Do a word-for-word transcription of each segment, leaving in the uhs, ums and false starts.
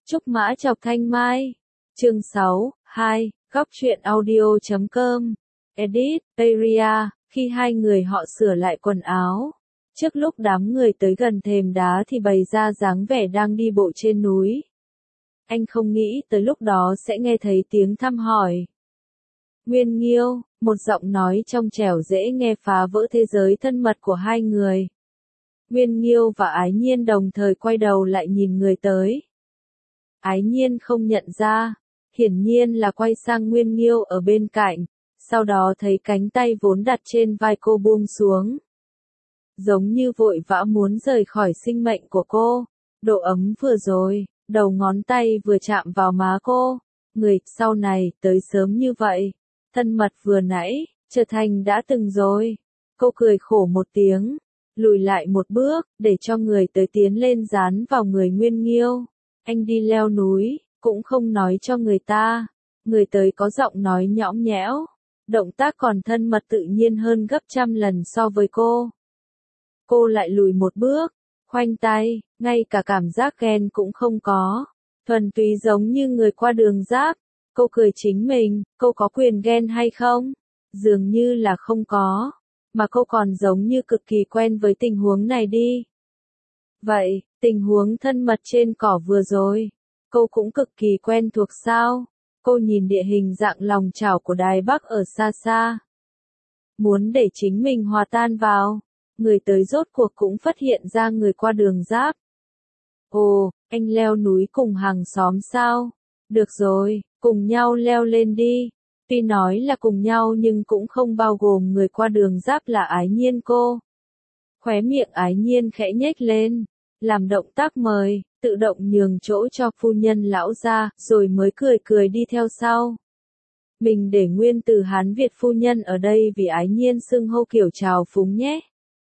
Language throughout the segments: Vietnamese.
Trúc Mã Chọc Thanh Mai. Chương sáu, hai, góc truyện audio chấm com. Edit, Area, khi hai người họ sửa lại quần áo. Trước lúc đám người tới gần thềm đá thì bày ra dáng vẻ đang đi bộ trên núi. Anh không nghĩ tới lúc đó sẽ nghe thấy tiếng thăm hỏi. Nguyên Nghiêu, một giọng nói trong trẻo dễ nghe phá vỡ thế giới thân mật của hai người. Nguyên Nghiêu và Ái Nhiên đồng thời quay đầu lại nhìn người tới. Ái Nhiên không nhận ra, hiển nhiên là quay sang Nguyên Nghiêu ở bên cạnh, sau đó thấy cánh tay vốn đặt trên vai cô buông xuống. Giống như vội vã muốn rời khỏi sinh mệnh của cô, độ ấm vừa rồi, đầu ngón tay vừa chạm vào má cô, người sau này tới sớm như vậy, thân mật vừa nãy, trở thành đã từng rồi. Cô cười khổ một tiếng, lùi lại một bước, để cho người tới tiến lên dán vào người Nguyên Nghiêu. Anh đi leo núi, cũng không nói cho người ta. Người tới có giọng nói nhõng nhẽo, động tác còn thân mật tự nhiên hơn gấp trăm lần so với cô. Cô lại lùi một bước, khoanh tay, ngay cả cảm giác ghen cũng không có. Thuần túy giống như người qua đường giáp. Cô cười chính mình, cô có quyền ghen hay không? Dường như là không có. Mà cô còn giống như cực kỳ quen với tình huống này đi. Vậy, tình huống thân mật trên cỏ vừa rồi, cô cũng cực kỳ quen thuộc sao? Cô nhìn địa hình dạng lòng chảo của Đài Bắc ở xa xa. Muốn để chính mình hòa tan vào, người tới rốt cuộc cũng phát hiện ra người qua đường giáp. Ồ, anh leo núi cùng hàng xóm sao? Được rồi, cùng nhau leo lên đi. Tuy nói là cùng nhau nhưng cũng không bao gồm người qua đường giáp là Ái Nhiên cô. Khóe miệng Ái Nhiên khẽ nhếch lên, làm động tác mời, tự động nhường chỗ cho phu nhân lão gia, rồi mới cười cười đi theo sau. Mình để nguyên từ Hán Việt phu nhân ở đây vì Ái Nhiên xưng hô kiểu trào phúng nhé.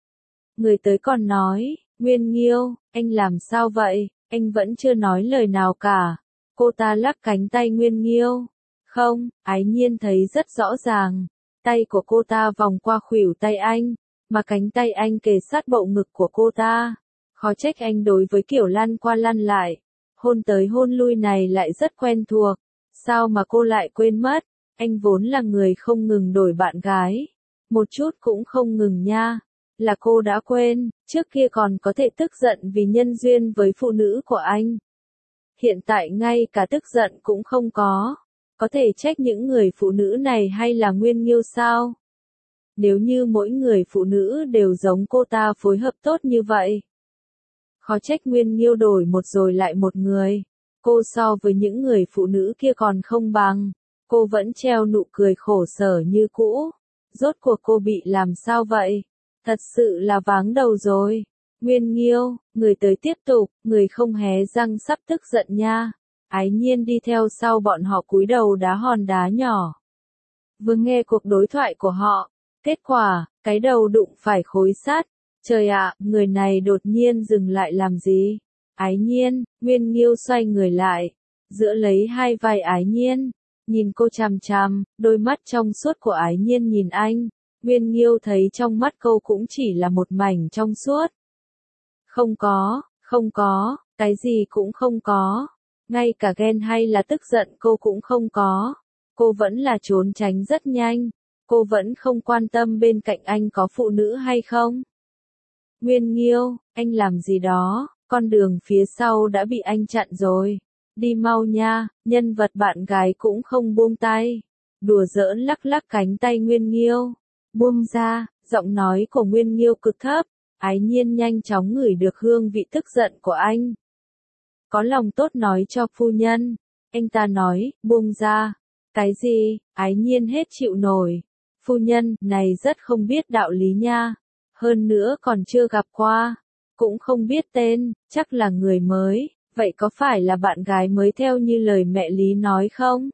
Người tới còn nói, Nguyên Nghiêu, anh làm sao vậy, anh vẫn chưa nói lời nào cả. Cô ta lắc cánh tay Nguyên Nghiêu. Không, Ái Nhiên thấy rất rõ ràng, tay của cô ta vòng qua khuỷu tay anh, mà cánh tay anh kề sát bậu ngực của cô ta. Khó trách anh đối với kiểu lăn qua lăn lại, hôn tới hôn lui này lại rất quen thuộc. Sao mà cô lại quên mất, anh vốn là người không ngừng đổi bạn gái. Một chút cũng không ngừng nha. Là cô đã quên, trước kia còn có thể tức giận vì nhân duyên với phụ nữ của anh. Hiện tại ngay cả tức giận cũng không có. Có thể trách những người phụ nữ này hay là Nguyên Nghiêu sao? Nếu như mỗi người phụ nữ đều giống cô ta phối hợp tốt như vậy. Khó trách Nguyên Nghiêu đổi một rồi lại một người. Cô so với những người phụ nữ kia còn không bằng. Cô vẫn treo nụ cười khổ sở như cũ. Rốt cuộc cô bị làm sao vậy? Thật sự là váng đầu rồi. Nguyên Nghiêu, người tới tiếp tục, người không hé răng sắp tức giận nha. Ái Nhiên đi theo sau bọn họ cúi đầu đá hòn đá nhỏ. Vừa nghe cuộc đối thoại của họ, kết quả, cái đầu đụng phải khối sắt. Trời ạ, người này đột nhiên dừng lại làm gì? Ái Nhiên, Nguyên Nghiêu xoay người lại, giữa lấy hai vai Ái Nhiên, nhìn cô chằm chằm, đôi mắt trong suốt của Ái Nhiên nhìn anh. Nguyên Nghiêu thấy trong mắt cô cũng chỉ là một mảnh trong suốt. Không có, không có, cái gì cũng không có. Ngay cả ghen hay là tức giận cô cũng không có. Cô vẫn là trốn tránh rất nhanh. Cô vẫn không quan tâm bên cạnh anh có phụ nữ hay không. Nguyên Nghiêu, anh làm gì đó, con đường phía sau đã bị anh chặn rồi. Đi mau nha, nhân vật bạn gái cũng không buông tay. Đùa giỡn lắc lắc cánh tay Nguyên Nghiêu. Buông ra, giọng nói của Nguyên Nghiêu cực thấp. Ái Nhiên nhanh chóng ngửi được hương vị tức giận của anh. Có lòng tốt nói cho phu nhân. Anh ta nói, buông ra. Cái gì, Ái Nhiên hết chịu nổi. Phu nhân, này rất không biết đạo lý nha. Hơn nữa còn chưa gặp qua. Cũng không biết tên, chắc là người mới. Vậy có phải là bạn gái mới theo như lời mẹ Lý nói không?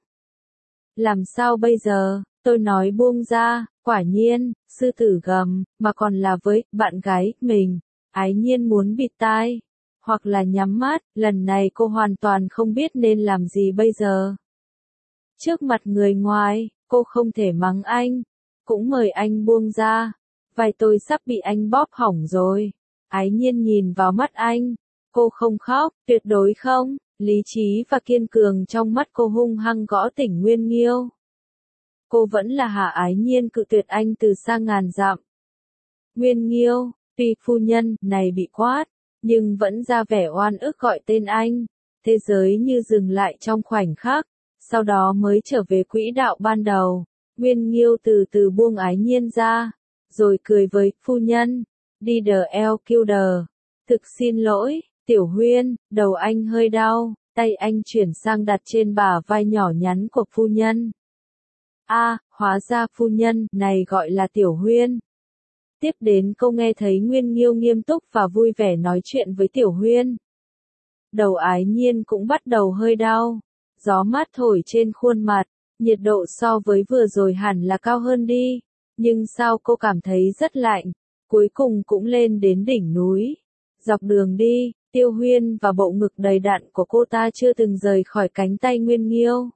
Làm sao bây giờ, tôi nói buông ra, quả nhiên, sư tử gầm, mà còn là với bạn gái mình. Ái Nhiên muốn bịt tai. Hoặc là nhắm mắt, lần này cô hoàn toàn không biết nên làm gì bây giờ. Trước mặt người ngoài, cô không thể mắng anh, cũng mời anh buông ra. Vai tôi sắp bị anh bóp hỏng rồi. Ái Nhiên nhìn vào mắt anh, cô không khóc, tuyệt đối không, Lý trí và kiên cường trong mắt cô hung hăng gõ tỉnh Nguyên Nghiêu. Cô vẫn là Hạ Ái Nhiên cự tuyệt anh từ xa ngàn dặm. Nguyên Nghiêu, tuy phu nhân này bị quát, nhưng vẫn ra vẻ oan ức gọi tên anh. Thế giới như dừng lại trong khoảnh khắc, sau đó mới trở về quỹ đạo ban đầu. Nguyên Nghiêu từ từ buông Ái Nhiên ra, rồi cười với phu nhân, đi đờ eo kêu đờ. Thực xin lỗi, Tiểu Huyên, đầu anh hơi đau, tay anh chuyển sang đặt trên bả vai nhỏ nhắn của phu nhân. A, à, hóa ra phu nhân này gọi là Tiểu Huyên. Tiếp đến câu nghe thấy Nguyên Nghiêu nghiêm túc và vui vẻ nói chuyện với Tiểu Huyên. Đầu Ái Nhiên cũng bắt đầu hơi đau, gió mát thổi trên khuôn mặt, nhiệt độ so với vừa rồi hẳn là cao hơn đi, nhưng sao cô cảm thấy rất lạnh, cuối cùng cũng lên đến đỉnh núi. Dọc đường đi, Tiêu Huyên và bộ ngực đầy đặn của cô ta chưa từng rời khỏi cánh tay Nguyên Nghiêu.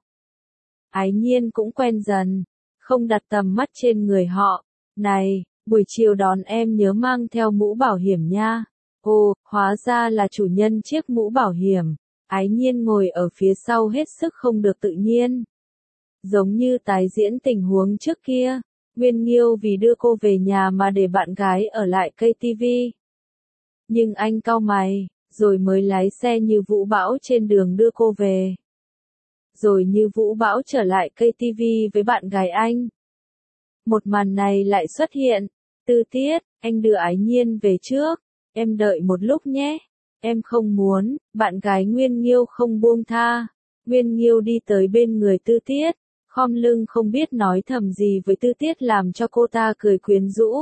Ái Nhiên cũng quen dần, không đặt tầm mắt trên người họ. Này, buổi chiều đón em nhớ mang theo mũ bảo hiểm nha. Ồ, hóa ra là chủ nhân chiếc mũ bảo hiểm. Ái Nhiên ngồi ở phía sau hết sức không được tự nhiên. Giống như tái diễn tình huống trước kia, Nguyên Nghiêu vì đưa cô về nhà mà để bạn gái ở lại ca tê vê. Nhưng anh cau mày, rồi mới lái xe như vũ bão trên đường đưa cô về. Rồi như vũ bão trở lại ca tê vê với bạn gái anh. Một màn này lại xuất hiện. Tư Tiết, anh đưa Ái Nhiên về trước. Em đợi một lúc nhé. Em không muốn, bạn gái Nguyên Nghiêu không buông tha. Nguyên Nghiêu đi tới bên người Tư Tiết, khom lưng không biết nói thầm gì với Tư Tiết làm cho cô ta cười quyến rũ.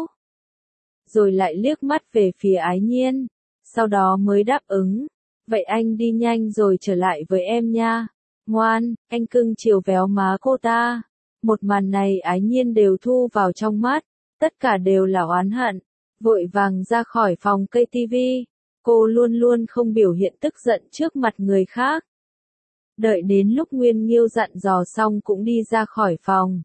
Rồi lại liếc mắt về phía Ái Nhiên, sau đó mới đáp ứng. Vậy anh đi nhanh rồi trở lại với em nha. Ngoan, anh cưng chiều véo má cô ta. Một màn này Ái Nhiên đều thu vào trong mắt, tất cả đều là oán hận. Vội vàng ra khỏi phòng ca tê vê, cô luôn luôn không biểu hiện tức giận trước mặt người khác. Đợi đến lúc Nguyên Nghiêu dặn dò xong cũng đi ra khỏi phòng.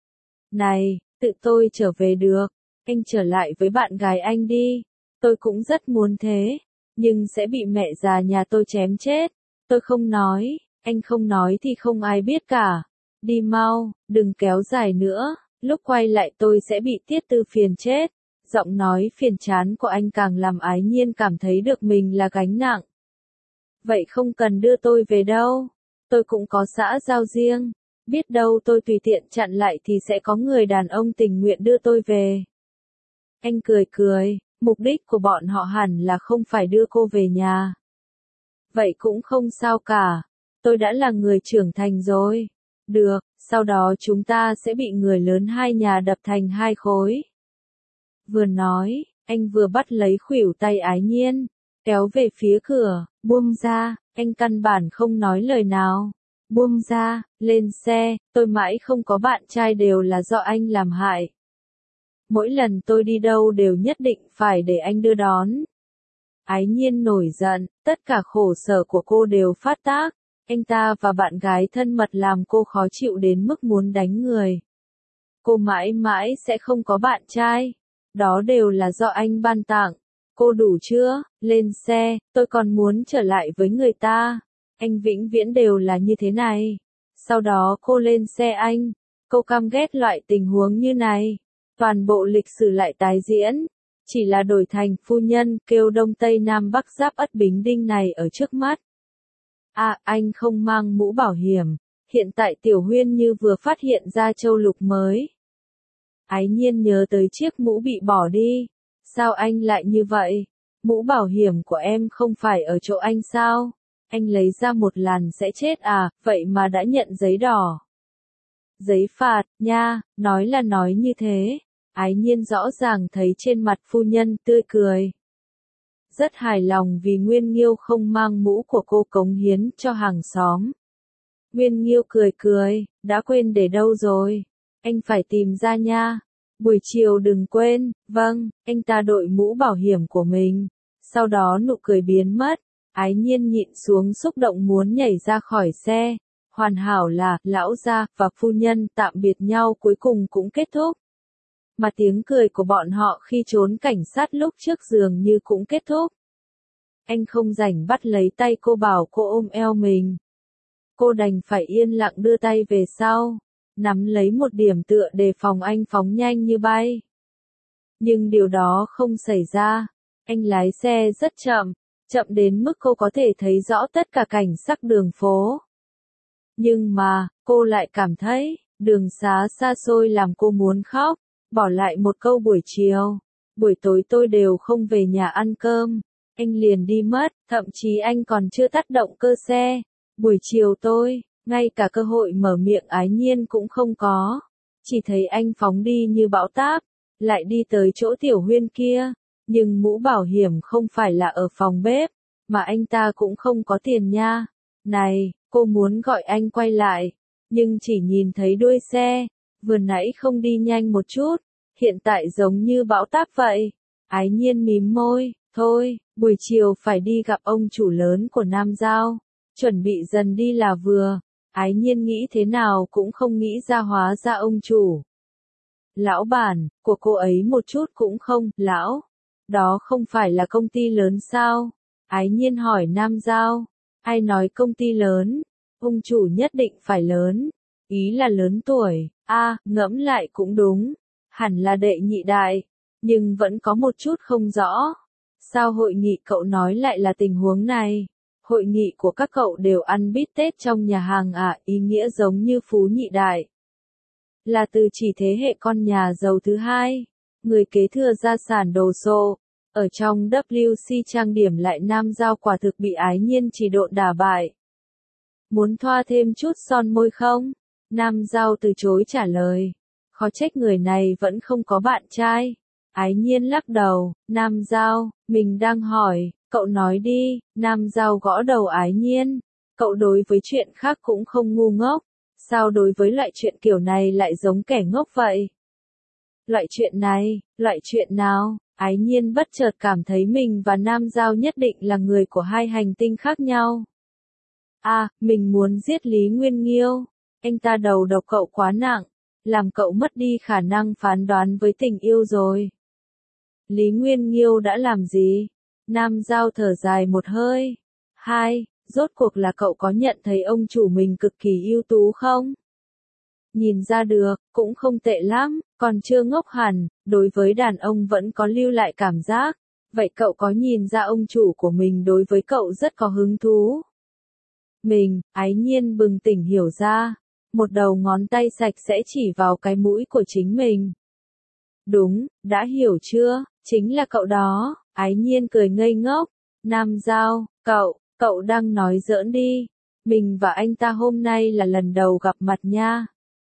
Này, tự tôi trở về được, anh trở lại với bạn gái anh đi. Tôi cũng rất muốn thế, nhưng sẽ bị mẹ già nhà tôi chém chết. Tôi không nói, anh không nói thì không ai biết cả. Đi mau, đừng kéo dài nữa, lúc quay lại tôi sẽ bị Tiết Tư phiền chết. Giọng nói phiền chán của anh càng làm Ái Nhiên cảm thấy được mình là gánh nặng. Vậy không cần đưa tôi về đâu, tôi cũng có xã giao riêng, biết đâu tôi tùy tiện chặn lại thì sẽ có người đàn ông tình nguyện đưa tôi về. Anh cười cười, mục đích của bọn họ hẳn là không phải đưa cô về nhà. Vậy cũng không sao cả, tôi đã là người trưởng thành rồi. Được, sau đó chúng ta sẽ bị người lớn hai nhà đập thành hai khối. Vừa nói, anh vừa bắt lấy khuỷu tay Ái Nhiên, kéo về phía cửa, buông ra, anh căn bản không nói lời nào. Buông ra, lên xe, tôi mãi không có bạn trai đều là do anh làm hại. Mỗi lần tôi đi đâu đều nhất định phải để anh đưa đón. Ái Nhiên nổi giận, tất cả khổ sở của cô đều phát tác. Anh ta và bạn gái thân mật làm cô khó chịu đến mức muốn đánh người. Cô mãi mãi sẽ không có bạn trai. Đó đều là do anh ban tặng. Cô đủ chưa? Lên xe, tôi còn muốn trở lại với người ta. Anh vĩnh viễn đều là như thế này. Sau đó cô lên xe anh. Cô căm ghét loại tình huống như này. Toàn bộ lịch sử lại tái diễn. Chỉ là đổi thành phu nhân kêu Đông Tây Nam Bắc Giáp Ất Bính Đinh này ở trước mắt. À, anh không mang mũ bảo hiểm. Hiện tại Tiểu Huyên như vừa phát hiện ra châu lục mới. Ái Nhiên nhớ tới chiếc mũ bị bỏ đi. Sao anh lại như vậy? Mũ bảo hiểm của em không phải ở chỗ anh sao? Anh lấy ra một lần sẽ chết à, vậy mà đã nhận giấy đỏ. Giấy phạt, nha, nói là nói như thế. Ái Nhiên rõ ràng thấy trên mặt phu nhân tươi cười. Rất hài lòng vì Nguyên Nghiêu không mang mũ của cô cống hiến cho hàng xóm. Nguyên Nghiêu cười cười, đã quên để đâu rồi? Anh phải tìm ra nha. Buổi chiều đừng quên, vâng, anh ta đội mũ bảo hiểm của mình. Sau đó nụ cười biến mất, Ái Nhiên nhịn xuống xúc động muốn nhảy ra khỏi xe. Hoàn hảo là, lão gia và phu nhân tạm biệt nhau cuối cùng cũng kết thúc. Mà tiếng cười của bọn họ khi trốn cảnh sát lúc trước dường như cũng kết thúc. Anh không rảnh bắt lấy tay cô bảo cô ôm eo mình. Cô đành phải yên lặng đưa tay về sau, nắm lấy một điểm tựa để phòng anh phóng nhanh như bay. Nhưng điều đó không xảy ra. Anh lái xe rất chậm, chậm đến mức cô có thể thấy rõ tất cả cảnh sắc đường phố. Nhưng mà, cô lại cảm thấy, đường xá xa xôi làm cô muốn khóc, bỏ lại một câu buổi chiều. Buổi tối tôi đều không về nhà ăn cơm, anh liền đi mất, thậm chí anh còn chưa tắt động cơ xe. Buổi chiều tôi, ngay cả cơ hội mở miệng Ái Nhiên cũng không có. Chỉ thấy anh phóng đi như bão táp, lại đi tới chỗ Tiểu Huyên kia. Nhưng mũ bảo hiểm không phải là ở phòng bếp, mà anh ta cũng không có tiền nha. Này, cô muốn gọi anh quay lại, nhưng chỉ nhìn thấy đuôi xe, vừa nãy không đi nhanh một chút, hiện tại giống như bão táp vậy. Ái Nhiên mím môi, thôi, buổi chiều phải đi gặp ông chủ lớn của Nam Giao, chuẩn bị dần đi là vừa. Ái Nhiên nghĩ thế nào cũng không nghĩ ra hóa ra ông chủ lão bản của cô ấy một chút cũng không, lão. Đó không phải là công ty lớn sao? Ái Nhiên hỏi Nam Giao. Ai nói công ty lớn? Ông chủ nhất định phải lớn. Ý là lớn tuổi. A, à, ngẫm lại cũng đúng. Hẳn là đệ nhị đại. Nhưng vẫn có một chút không rõ. Sao hội nghị cậu nói lại là tình huống này? Hội nghị của các cậu đều ăn bít tết trong nhà hàng à, ý nghĩa giống như phú nhị đại. Là từ chỉ thế hệ con nhà giàu thứ hai. Người kế thừa gia sản đồ sộ. Ở trong W C trang điểm lại Nam Giao quả thực bị Ái Nhiên chỉ độn đả bại. Muốn thoa thêm chút son môi không? Nam Giao từ chối trả lời. Khó trách người này vẫn không có bạn trai. Ái Nhiên lắc đầu. Nam Giao, mình đang hỏi, cậu nói đi. Nam Giao gõ đầu Ái Nhiên. Cậu đối với chuyện khác cũng không ngu ngốc. Sao đối với loại chuyện kiểu này lại giống kẻ ngốc vậy? Loại chuyện này, loại chuyện nào? Ái Nhiên bất chợt cảm thấy mình và Nam Giao nhất định là người của hai hành tinh khác nhau. À, mình muốn giết Lý Nguyên Nghiêu. Anh ta đầu độc cậu quá nặng, làm cậu mất đi khả năng phán đoán với tình yêu rồi. Lý Nguyên Nghiêu đã làm gì? Nam Giao thở dài một hơi. Hai, rốt cuộc là cậu có nhận thấy ông chủ mình cực kỳ ưu tú không? Nhìn ra được, cũng không tệ lắm, còn chưa ngốc hẳn, đối với đàn ông vẫn có lưu lại cảm giác. Vậy cậu có nhìn ra ông chủ của mình đối với cậu rất có hứng thú? Mình, Ái Nhiên bừng tỉnh hiểu ra, một đầu ngón tay sạch sẽ chỉ vào cái mũi của chính mình. Đúng, đã hiểu chưa, chính là cậu đó. Ái Nhiên cười ngây ngốc. Nam Giao, cậu, cậu đang nói giỡn đi. Mình và anh ta hôm nay là lần đầu gặp mặt nha.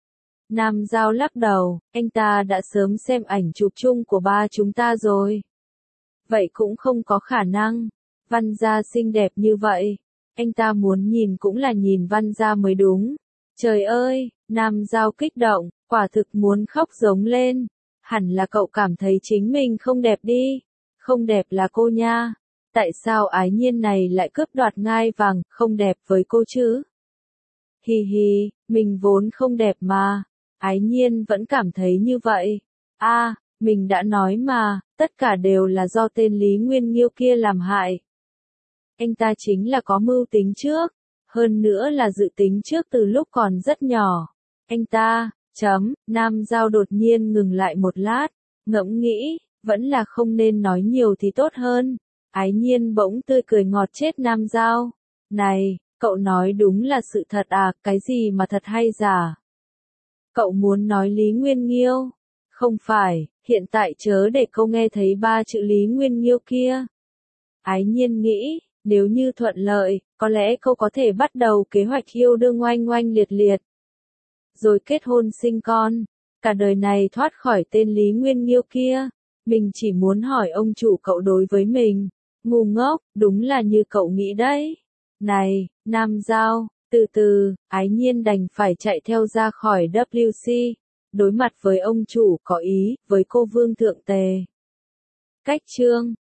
Nam Giao lắc đầu, anh ta đã sớm xem ảnh chụp chung của ba chúng ta rồi. Vậy cũng không có khả năng. Văn Gia xinh đẹp như vậy. Anh ta muốn nhìn cũng là nhìn Văn Gia mới đúng. Trời ơi, Nam Giao kích động, quả thực muốn khóc giống lên. Hẳn là cậu cảm thấy chính mình không đẹp đi. Không đẹp là cô nha. Tại sao Ái Nhiên này lại cướp đoạt ngai vàng, không đẹp với cô chứ? Hi hi, mình vốn không đẹp mà. Ái Nhiên vẫn cảm thấy như vậy. A, à, mình đã nói mà, tất cả đều là do tên Lý Nguyên Nghiêu kia làm hại. Anh ta chính là có mưu tính trước, hơn nữa là dự tính trước từ lúc còn rất nhỏ. Anh ta, chấm, Nam Giao đột nhiên ngừng lại một lát, ngẫm nghĩ, vẫn là không nên nói nhiều thì tốt hơn. Ái Nhiên bỗng tươi cười ngọt chết Nam Giao. Này, cậu nói đúng là sự thật à, cái gì mà thật hay giả? Cậu muốn nói Lý Nguyên Nghiêu? Không phải, hiện tại chớ để cô nghe thấy ba chữ Lý Nguyên Nghiêu kia. Ái Nhiên nghĩ, nếu như thuận lợi, có lẽ cô có thể bắt đầu kế hoạch yêu đương oanh oanh liệt liệt. Rồi kết hôn sinh con, cả đời này thoát khỏi tên Lý Nguyên Nghiêu kia. Mình chỉ muốn hỏi ông chủ cậu đối với mình. Ngu ngốc, đúng là như cậu nghĩ đấy. Này, Nam Giao, từ từ, Ái Nhiên đành phải chạy theo ra khỏi W C. Đối mặt với ông chủ có ý, với cô Vương Thượng Tề. Cách chương